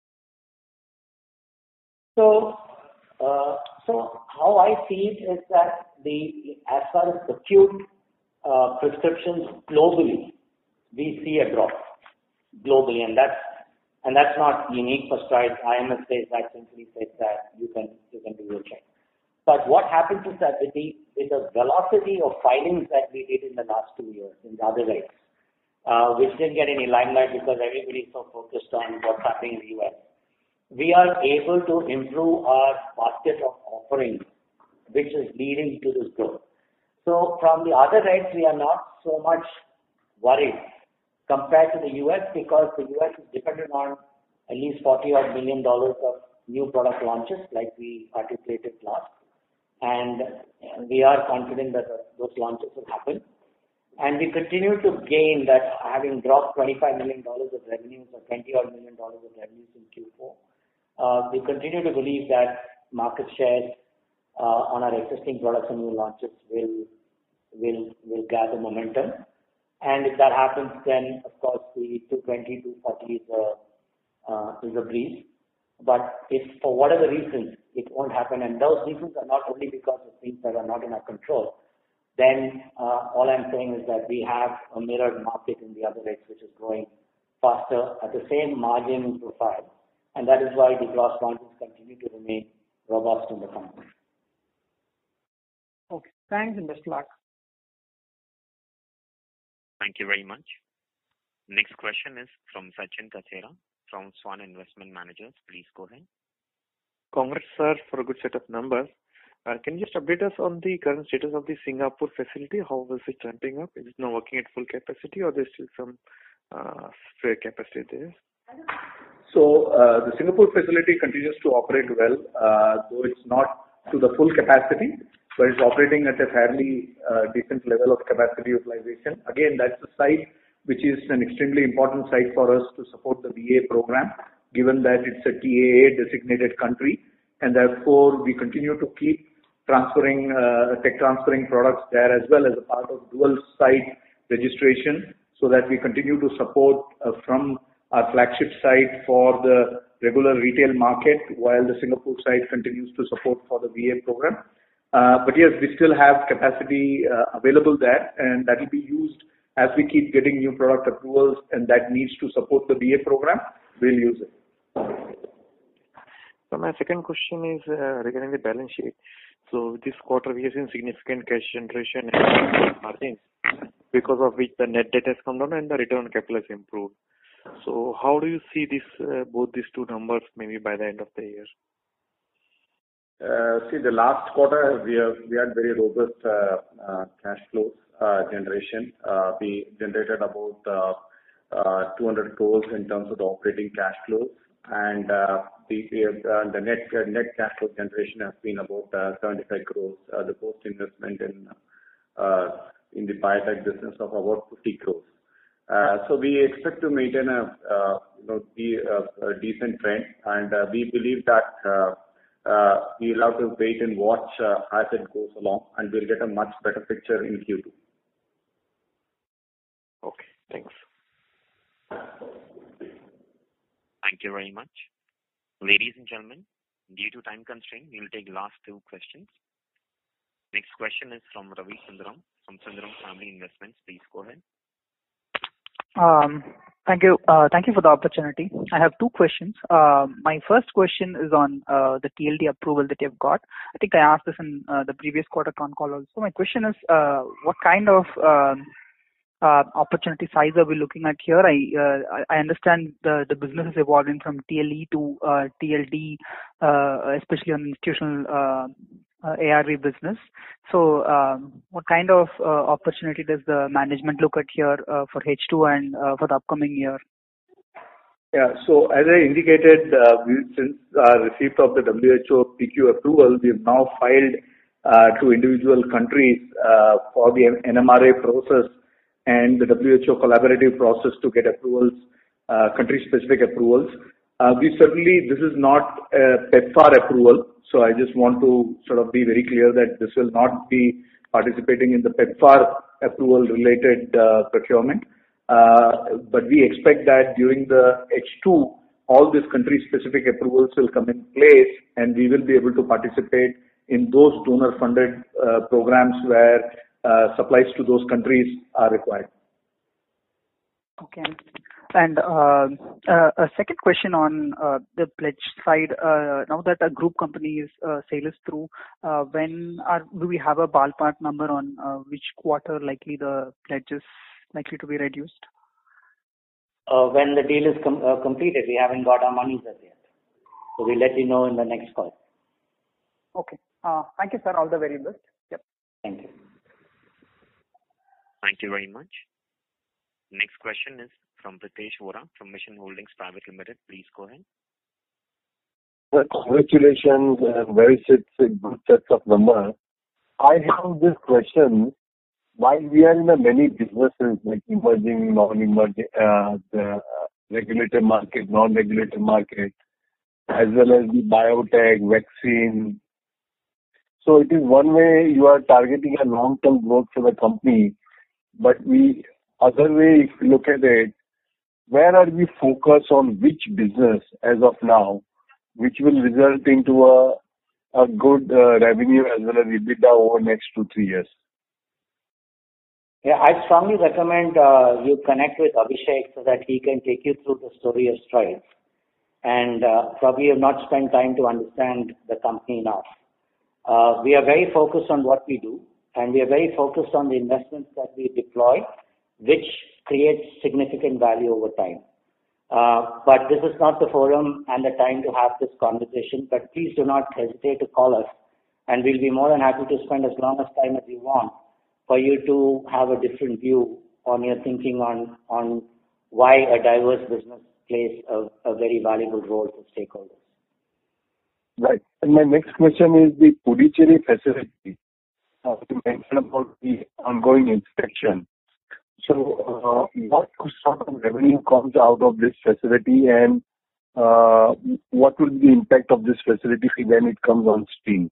So, uh, so how I see it is that the as far as acute uh, prescriptions globally, we see a drop globally, and that's and that's not unique for Strides. I M S says that, simply says that. You can you can do your check. But what happens is that with the with the velocity of filings that we did in the last two years in the other rates, uh, which didn't get any limelight because everybody is so focused on what's happening in the U S. We are able to improve our basket of offerings, which is leading to this growth. So from the other rates, we are not so much worried compared to the U S because the U S is dependent on at least forty odd million dollars of new product launches, like we articulated last. And we are confident that those launches will happen. And we continue to gain that, having dropped twenty-five million dollars of revenues or twenty odd million dollars of revenues in Q four. Uh, we continue to believe that market shares uh, on our existing products and new launches will will will gather momentum. And if that happens, then of course the two twenty, two forty is a uh, is a breeze. But if for whatever reasons it won't happen, and those reasons are not only because of things that are not in our control, then uh, all I'm saying is that we have a mirrored market in the other rates, which is growing faster at the same margin profile. And that is why the gross margins continue to remain robust in the company. Okay. Thanks and best of luck. Thank you very much. Next question is from Sachin Kasera from Swan Investment Managers. Please go ahead. Congrats, sir, for a good set of numbers. Uh, can you just update us on the current status of the Singapore facility? How is it ramping up? Is it now working at full capacity, or there's still some uh, spare capacity there? So uh, the Singapore facility continues to operate well, uh, though it's not to the full capacity, but it's operating at a fairly uh, decent level of capacity utilization. Again, that's a site which is an extremely important site for us to support the V A program, given that it's a T A A designated country, and therefore we continue to keep transferring, uh, tech transferring products there as well as a part of dual site registration, so that we continue to support uh, from our flagship site for the regular retail market, while the Singapore site continues to support for the V A program. Uh, but yes, we still have capacity uh, available there, and that will be used as we keep getting new product approvals, and that needs to support the V A program. We'll use it. So my second question is uh, regarding the balance sheet. So this quarter we have seen significant cash generation and margins, because of which the net debt has come down and the return on capital has improved. So how do you see this, uh, both these two numbers maybe by the end of the year? Uh, see, the last quarter we have, we had very robust uh, uh, cash flows uh, generation. Uh, we generated about uh, uh, two hundred crores in terms of the operating cash flows, and uh, the uh, the net uh, net cash flow generation has been about uh, seventy-five crores. Uh, the post investment in uh, in the biotech business of about fifty crores. Uh, so we expect to maintain a uh, you know the uh, a decent trend, and uh, we believe that. Uh, Uh, we'll have to wait and watch uh, as it goes along, and we'll get a much better picture in Q two. Okay, thanks. Thank you very much. Ladies and gentlemen, due to time constraint, we'll take last two questions. Next question is from Ravi Sundaram from Sundaram Family Investments. Please go ahead. Um, thank you. Uh, thank you for the opportunity. I have two questions. Uh, my first question is on uh, the T L D approval that you've got. I think I asked this in uh, the previous quarter con call also. My question is, uh, what kind of um, uh, opportunity size are we looking at here? I uh, I understand the the business is evolving from T L E to uh, T L D, uh, especially on institutional uh, uh, A R V business. So, um, what kind of uh, opportunity does the management look at here uh, for H two and uh, for the upcoming year? Yeah. So as I indicated, uh, we, since our receipt of the W H O P Q approval, we have now filed uh, to individual countries uh, for the N M R A process and the W H O collaborative process to get approvals, uh, country-specific approvals. Uh, we certainly, this is not a PEPFAR approval, so I just want to sort of be very clear that this will not be participating in the PEPFAR approval-related uh, procurement. Uh, but we expect that during the H two, all these country-specific approvals will come in place, and we will be able to participate in those donor-funded uh, programs where uh, supplies to those countries are required. Okay. And uh, uh, a second question on uh, the pledge side. Uh, now that a group company's uh, sale is through, uh, when are do we have a ballpark number on uh, which quarter likely the pledge is likely to be reduced? Uh, when the deal is com- uh, completed, we haven't got our monies as yet. So we'll let you know in the next call. Okay. Uh, thank you, sir. All the very best. Yep. Thank you. Thank you very much. Next question is from Pritesh Vora from Mission Holdings Private Limited. Please go ahead. Well, congratulations and very good sets of numbers. I have this question. While we are in a many businesses like emerging, non-emerging, uh, the regulated market, non-regulated market, as well as the biotech, vaccine. So it is one way you are targeting a long-term growth for the company, but we other way, if you look at it, where are we focused on which business as of now, which will result into a a good uh, revenue as well as EBITDA over next two three years? Yeah, I strongly recommend uh, you connect with Abhishek so that he can take you through the story of Strides. And uh, probably you have not spent time to understand the company enough. Uh, we are very focused on what we do, and we are very focused on the investments that we deploy, which creates significant value over time. Uh, but this is not the forum and the time to have this conversation, but please do not hesitate to call us, and we'll be more than happy to spend as long as time as you want for you to have a different view on your thinking on, on why a diverse business plays a, a very valuable role for stakeholders. Right. And my next question is the Puducherry facility. Uh, you mentioned about the ongoing inspection. So, uh, what sort of revenue comes out of this facility, and uh, what will be the impact of this facility when it comes on stream?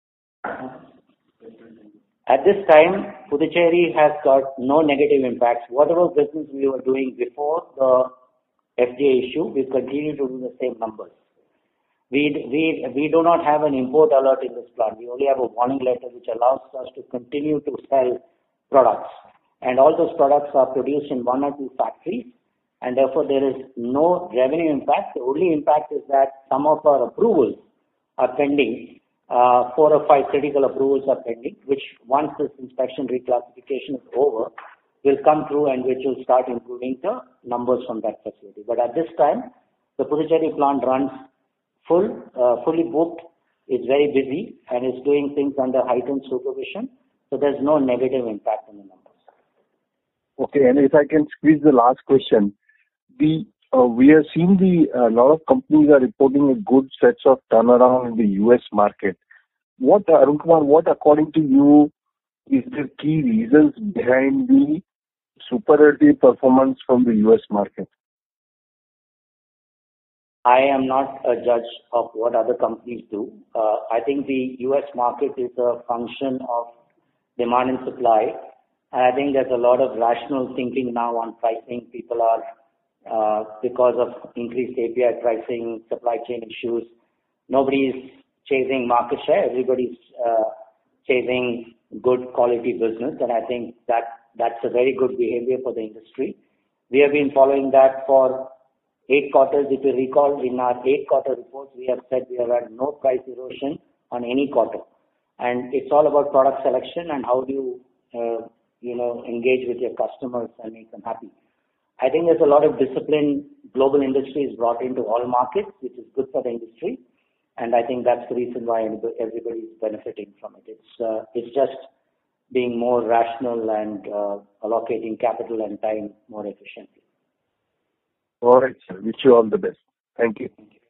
At this time, Puducherry has got no negative impacts. Whatever business we were doing before the F D A issue, we continue to do the same numbers. We, we, we do not have an import alert in this plant. We only have a warning letter which allows us to continue to sell products. And all those products are produced in one or two factories, and therefore there is no revenue impact. The only impact is that some of our approvals are pending. Uh, four or five critical approvals are pending, which once this inspection reclassification is over, will come through and which will start improving the numbers from that facility. But at this time, the Puducherry plant runs full, uh, fully booked It's very busy and is doing things under heightened supervision. So there's no negative impact on the numbers. Okay, and if I can squeeze the last question, the uh, we are seeing the a uh, lot of companies are reporting a good sets of turnaround in the U S market. What Arun Kumar, what according to you is the key reasons behind the superlative performance from the U S market? I am not a judge of what other companies do. Uh, I think the U S market is a function of demand and supply. And I think there's a lot of rational thinking now on pricing. People are, uh, because of increased A P I pricing, supply chain issues, nobody's chasing market share. Everybody's uh, chasing good quality business. And I think that that's a very good behavior for the industry. We have been following that for eight quarters. If you recall, in our eight quarter reports, we have said we have had no price erosion on any quarter. And it's all about product selection and how do you, uh, you know, engage with your customers and make them happy. I think there's a lot of discipline global industry is brought into all markets, which is good for the industry. And I think that's the reason why everybody is benefiting from it. It's, uh, it's just being more rational and uh, allocating capital and time more efficiently. All right, sir. Wish you all the best. Thank you. Thank you.